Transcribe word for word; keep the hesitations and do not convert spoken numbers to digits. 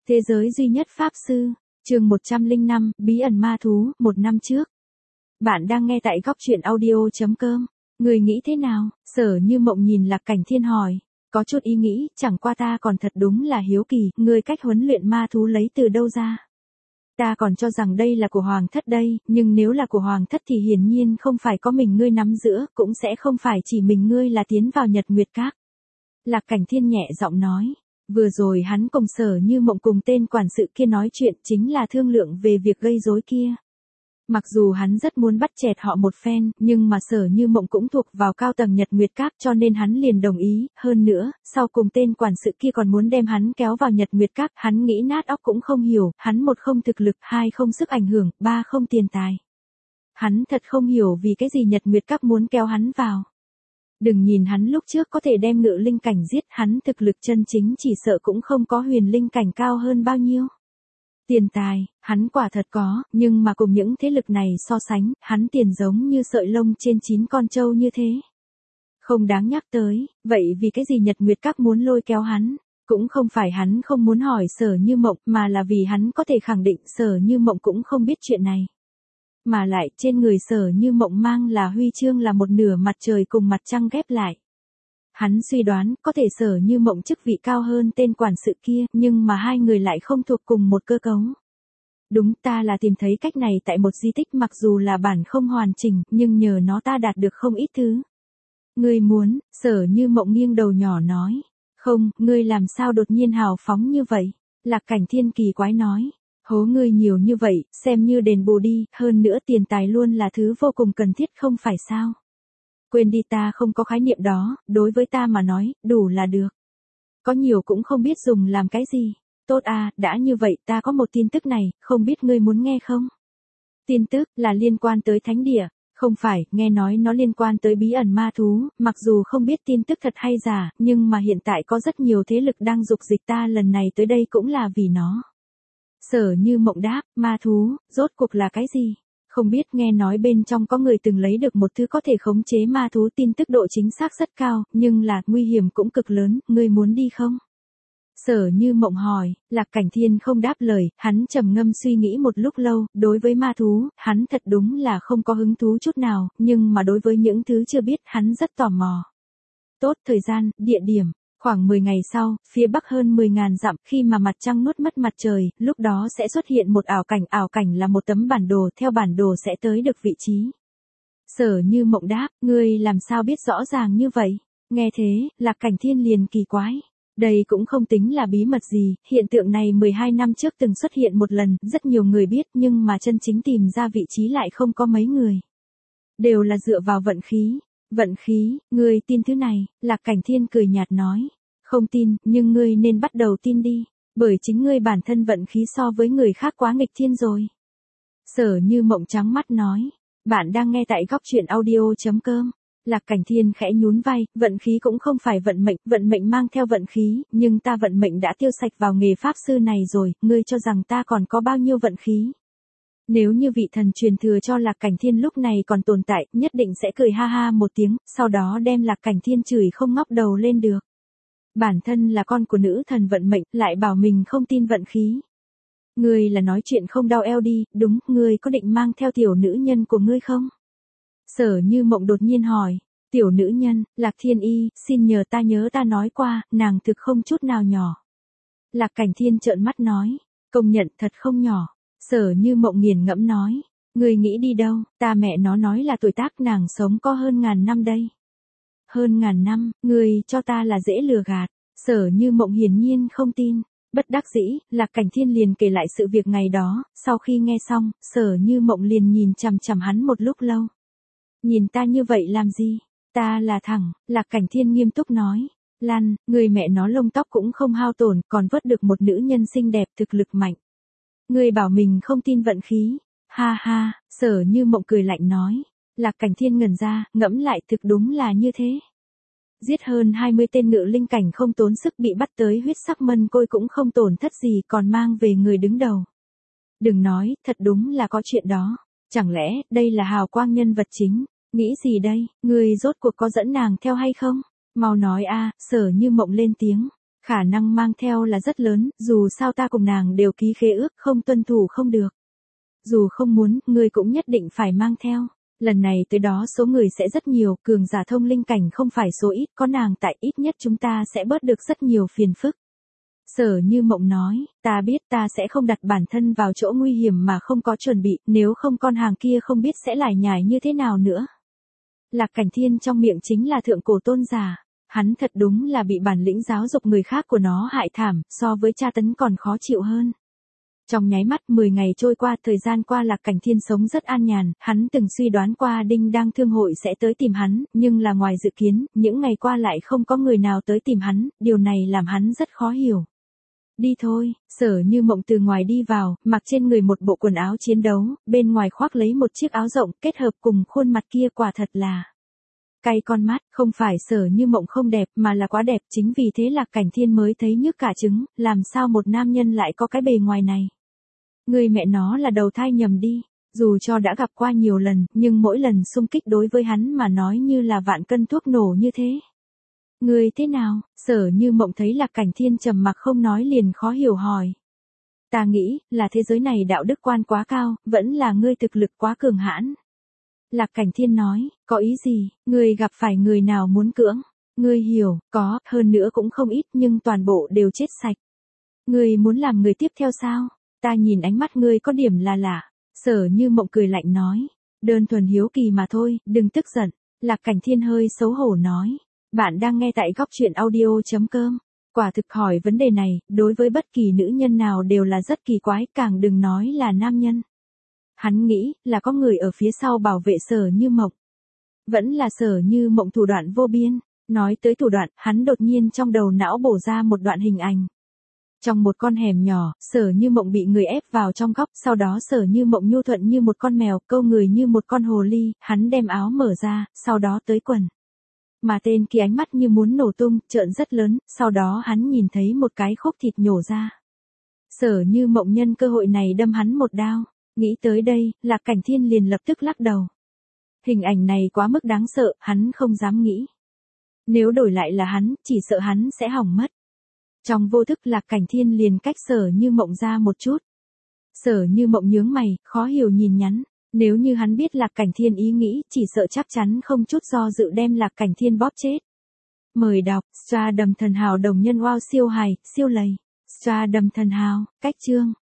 Thế giới duy nhất Pháp Sư, chương một trăm lẻ năm, Bí ẩn ma thú, một năm trước. Bạn đang nghe tại góc truyện audio.com. Người nghĩ thế nào? Sở Như Mộng nhìn Lạc Cảnh Thiên hỏi. Có chút ý nghĩ, chẳng qua ta còn thật đúng là hiếu kỳ, người cách huấn luyện ma thú lấy từ đâu ra? Ta còn cho rằng đây là của Hoàng thất đây, nhưng nếu là của Hoàng thất thì hiển nhiên không phải có mình ngươi nắm giữ, cũng sẽ không phải chỉ mình ngươi là tiến vào Nhật Nguyệt Các. Lạc Cảnh Thiên nhẹ giọng nói. Vừa rồi hắn cùng Sở Như Mộng cùng tên quản sự kia nói chuyện chính là thương lượng về việc gây rối kia. Mặc dù hắn rất muốn bắt chẹt họ một phen, nhưng mà Sở Như Mộng cũng thuộc vào cao tầng Nhật Nguyệt Các cho nên hắn liền đồng ý, hơn nữa, sau cùng tên quản sự kia còn muốn đem hắn kéo vào Nhật Nguyệt Các, hắn nghĩ nát óc cũng không hiểu, hắn một không thực lực, hai không sức ảnh hưởng, ba không tiền tài. Hắn thật không hiểu vì cái gì Nhật Nguyệt Các muốn kéo hắn vào. Đừng nhìn hắn lúc trước có thể đem ngự linh cảnh giết, hắn thực lực chân chính chỉ sợ cũng không có huyền linh cảnh cao hơn bao nhiêu. Tiền tài, hắn quả thật có, nhưng mà cùng những thế lực này so sánh, hắn tiền giống như sợi lông trên chín con trâu như thế. Không đáng nhắc tới, vậy vì cái gì Nhật Nguyệt Các muốn lôi kéo hắn? Cũng không phải hắn không muốn hỏi Sở Như Mộng, mà là vì hắn có thể khẳng định Sở Như Mộng cũng không biết chuyện này. Mà lại trên người Sở Như Mộng mang là huy chương là một nửa mặt trời cùng mặt trăng ghép lại. Hắn suy đoán có thể Sở Như Mộng chức vị cao hơn tên quản sự kia, nhưng mà hai người lại không thuộc cùng một cơ cấu. Đúng, ta là tìm thấy cách này tại một di tích, mặc dù là bản không hoàn chỉnh, nhưng nhờ nó ta đạt được không ít thứ. Ngươi muốn? Sở Như Mộng nghiêng đầu nhỏ nói. Không, ngươi làm sao đột nhiên hào phóng như vậy? Lạc Cảnh Thiên kỳ quái nói. Hố ngươi nhiều như vậy, xem như đền bù đi, hơn nữa tiền tài luôn là thứ vô cùng cần thiết không phải sao? Quên đi, ta không có khái niệm đó, đối với ta mà nói, đủ là được. Có nhiều cũng không biết dùng làm cái gì. Tốt à, đã như vậy ta có một tin tức này, không biết ngươi muốn nghe không? Tin tức là liên quan tới thánh địa, không phải, nghe nói nó liên quan tới bí ẩn ma thú, mặc dù không biết tin tức thật hay giả, nhưng mà hiện tại có rất nhiều thế lực đang dục dịch ta lần này tới đây cũng là vì nó. Sở Như Mộng đáp, ma thú, rốt cuộc là cái gì? Không biết, nghe nói bên trong có người từng lấy được một thứ có thể khống chế ma thú, tin tức độ chính xác rất cao, nhưng là nguy hiểm cũng cực lớn, ngươi muốn đi không? Sở Như Mộng hỏi. Lạc Cảnh Thiên không đáp lời, hắn trầm ngâm suy nghĩ một lúc lâu, đối với ma thú, hắn thật đúng là không có hứng thú chút nào, nhưng mà đối với những thứ chưa biết hắn rất tò mò. Tốt, thời gian, địa điểm. Khoảng mười ngày sau, phía bắc hơn mười nghìn dặm, khi mà mặt trăng nuốt mất mặt trời, lúc đó sẽ xuất hiện một ảo cảnh, ảo cảnh là một tấm bản đồ, theo bản đồ sẽ tới được vị trí. Sở Như Mộng đáp, ngươi làm sao biết rõ ràng như vậy? Nghe thế, Lạc Cảnh Thiên liền kỳ quái. Đây cũng không tính là bí mật gì, hiện tượng này mười hai năm trước từng xuất hiện một lần, rất nhiều người biết nhưng mà chân chính tìm ra vị trí lại không có mấy người. Đều là dựa vào vận khí. Vận khí, ngươi tin thứ này? Lạc Cảnh Thiên cười nhạt nói. Không tin, nhưng ngươi nên bắt đầu tin đi, bởi chính ngươi bản thân vận khí so với người khác quá nghịch thiên rồi. Sở Như Mộng trắng mắt nói. Bạn đang nghe tại góc truyện audio.com. Lạc Cảnh Thiên khẽ nhún vai, vận khí cũng không phải vận mệnh, vận mệnh mang theo vận khí, nhưng ta vận mệnh đã tiêu sạch vào nghề pháp sư này rồi, ngươi cho rằng ta còn có bao nhiêu vận khí? Nếu như vị thần truyền thừa cho Lạc Cảnh Thiên lúc này còn tồn tại, nhất định sẽ cười ha ha một tiếng, sau đó đem Lạc Cảnh Thiên chửi không ngóc đầu lên được. Bản thân là con của nữ thần vận mệnh, lại bảo mình không tin vận khí. Ngươi là nói chuyện không đau eo đi, đúng, ngươi có định mang theo tiểu nữ nhân của ngươi không? Sở Như Mộng đột nhiên hỏi. Tiểu nữ nhân, Lạc Thiên Y, xin nhờ ta nhớ ta nói qua, nàng thực không chút nào nhỏ. Lạc Cảnh Thiên trợn mắt nói. Công nhận thật không nhỏ. Sở Như Mộng nghiền ngẫm nói. Người nghĩ đi đâu, ta mẹ nó nói là tuổi tác nàng sống có hơn ngàn năm đây. Hơn ngàn năm, người cho ta là dễ lừa gạt. Sở Như Mộng hiển nhiên không tin. Bất đắc dĩ, Lạc Cảnh Thiên liền kể lại sự việc ngày đó, sau khi nghe xong, Sở Như Mộng liền nhìn chằm chằm hắn một lúc lâu. Nhìn ta như vậy làm gì? Ta là thẳng, Lạc Cảnh Thiên nghiêm túc nói. Lan, người mẹ nó lông tóc cũng không hao tổn, còn vớt được một nữ nhân xinh đẹp thực lực mạnh. Người bảo mình không tin vận khí. Ha ha, Sở Như Mộng cười lạnh nói. Lạc Cảnh Thiên ngẩn ra, ngẫm lại thực đúng là như thế. Giết hơn hai mươi tên ngự linh cảnh không tốn sức, bị bắt tới huyết sắc mân côi cũng không tổn thất gì, còn mang về người đứng đầu. Đừng nói, thật đúng là có chuyện đó. Chẳng lẽ, đây là hào quang nhân vật chính? Nghĩ gì đây, ngươi rốt cuộc có dẫn nàng theo hay không? Mau nói a. Sở Như Mộng lên tiếng. Khả năng mang theo là rất lớn, dù sao ta cùng nàng đều ký khế ước không tuân thủ không được. Dù không muốn, ngươi cũng nhất định phải mang theo. Lần này tới đó số người sẽ rất nhiều, cường giả thông linh cảnh không phải số ít, có nàng tại ít nhất chúng ta sẽ bớt được rất nhiều phiền phức. Sở Như Mộng nói, ta biết ta sẽ không đặt bản thân vào chỗ nguy hiểm mà không có chuẩn bị, nếu không con hàng kia không biết sẽ lải nhải như thế nào nữa. Lạc Cảnh Thiên trong miệng chính là thượng cổ tôn giả. Hắn thật đúng là bị bản lĩnh giáo dục người khác của nó hại thảm, so với tra tấn còn khó chịu hơn. Trong nháy mắt mười ngày trôi qua, thời gian qua Lạc Cảnh Thiên sống rất an nhàn, hắn từng suy đoán qua Đinh Đăng Thương hội sẽ tới tìm hắn, nhưng là ngoài dự kiến, những ngày qua lại không có người nào tới tìm hắn, điều này làm hắn rất khó hiểu. Đi thôi, Sở Như Mộng từ ngoài đi vào, mặc trên người một bộ quần áo chiến đấu, bên ngoài khoác lấy một chiếc áo rộng, kết hợp cùng khuôn mặt kia quả thật là cay con mắt, không phải Sở Như Mộng không đẹp mà là quá đẹp, chính vì thế Lạc Cảnh Thiên mới thấy nhức cả trứng, làm sao một nam nhân lại có cái bề ngoài này. Người mẹ nó là đầu thai nhầm đi, dù cho đã gặp qua nhiều lần, nhưng mỗi lần xung kích đối với hắn mà nói như là vạn cân thuốc nổ như thế. Người thế nào? Sở Như Mộng thấy Lạc Cảnh Thiên trầm mặc không nói liền khó hiểu hỏi. Ta nghĩ, là thế giới này đạo đức quan quá cao, vẫn là ngươi thực lực quá cường hãn. Lạc Cảnh Thiên nói, có ý gì, ngươi gặp phải người nào muốn cưỡng? Ngươi hiểu, có, hơn nữa cũng không ít nhưng toàn bộ đều chết sạch. Ngươi muốn làm người tiếp theo sao? Ta nhìn ánh mắt ngươi có điểm là lạ. Sở Như Mộng cười lạnh nói, đơn thuần hiếu kỳ mà thôi, đừng tức giận. Lạc Cảnh Thiên hơi xấu hổ nói, bạn đang nghe tại góc truyện audio chấm com. Quả thực hỏi vấn đề này, đối với bất kỳ nữ nhân nào đều là rất kỳ quái, càng đừng nói là nam nhân. Hắn nghĩ, là có người ở phía sau bảo vệ Sở Như Mộng. Vẫn là Sở Như Mộng thủ đoạn vô biên. Nói tới thủ đoạn, hắn đột nhiên trong đầu não bổ ra một đoạn hình ảnh. Trong một con hẻm nhỏ, Sở Như Mộng bị người ép vào trong góc, sau đó Sở Như Mộng nhu thuận như một con mèo, câu người như một con hồ ly, hắn đem áo mở ra, sau đó tới quần. Mà tên kia ánh mắt như muốn nổ tung, trợn rất lớn, sau đó hắn nhìn thấy một cái khúc thịt nhổ ra. Sở Như Mộng nhân cơ hội này đâm hắn một đao. Nghĩ tới đây, Lạc Cảnh Thiên liền lập tức lắc đầu. Hình ảnh này quá mức đáng sợ, hắn không dám nghĩ. Nếu đổi lại là hắn, chỉ sợ hắn sẽ hỏng mất. Trong vô thức Lạc Cảnh Thiên liền cách Sở Như Mộng ra một chút. Sở Như Mộng nhướng mày, khó hiểu nhìn nhắn. Nếu như hắn biết Lạc Cảnh Thiên ý nghĩ, chỉ sợ chắc chắn không chút do dự đem Lạc Cảnh Thiên bóp chết. Mời đọc, Stardom Thần Hào đồng nhân wow siêu hài, siêu lầy. Stardom Thần Hào, cách chương.